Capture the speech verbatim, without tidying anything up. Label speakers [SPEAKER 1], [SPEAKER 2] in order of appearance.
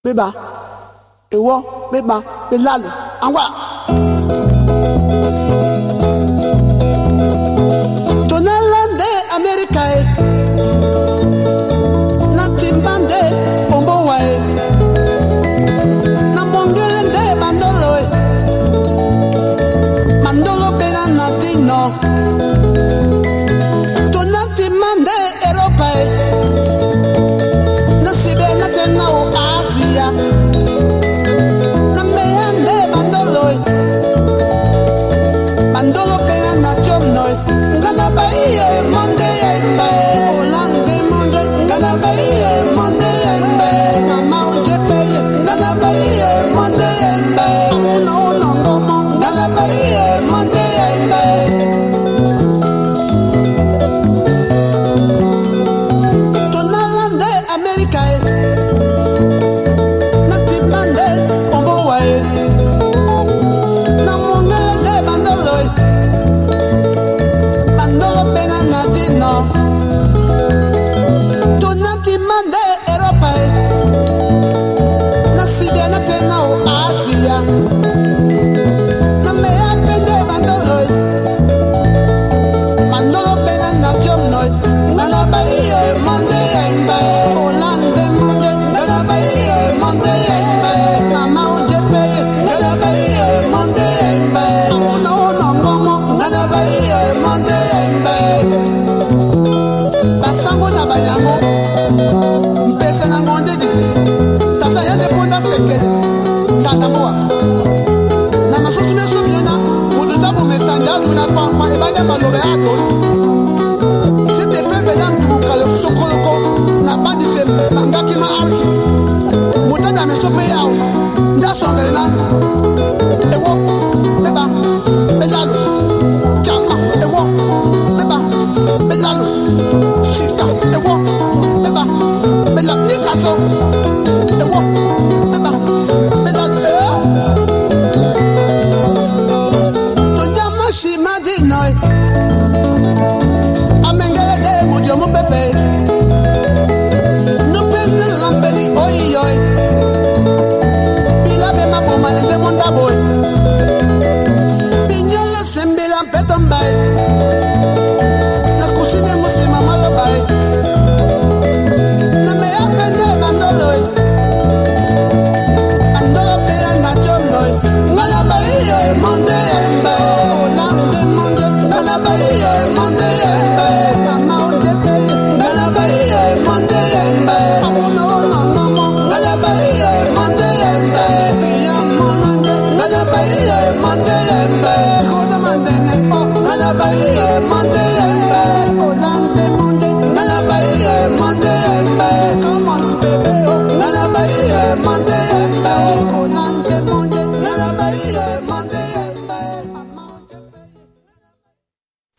[SPEAKER 1] beba, ewo, beba, belalo, angwa. Tonalande America, na timbande ombowa, na mongelende mandolo, mandolo bena natino. Tonatimande Europa, na sibe na tena o Asia, na meyande mandolo, mandolo bena na chomno. Gana baye monde yembe, Olande monde, gana baye monde yembe, mama uje baye, gana baye monde yembe, no no no, gana baye monde yembe. Tonalande America, na timande ombowa, na mongele bandolo. Tonati mande Europa, na Sidia na tena o Asia, na mea pende mandolo, mandolo pena na jomno, na la baie monde yembe, Olande monde, na la baie monde yembe, mama uje peye, na la baie monde yembe, no no no, na la baie monde yembe. Basango na bayango mpesa na ngondedi tata ya deponda sekele tata boa na masusu meso biena uduza bu mesanda tuna kwa kwa ebane balobe ato site pepe ya tukale sokoloko na bandi se mangaki ma arki mutada meso pe yao nda songele na ewo beba belalo chama ewo beba belalo sita ewo beba bela nikaso ewo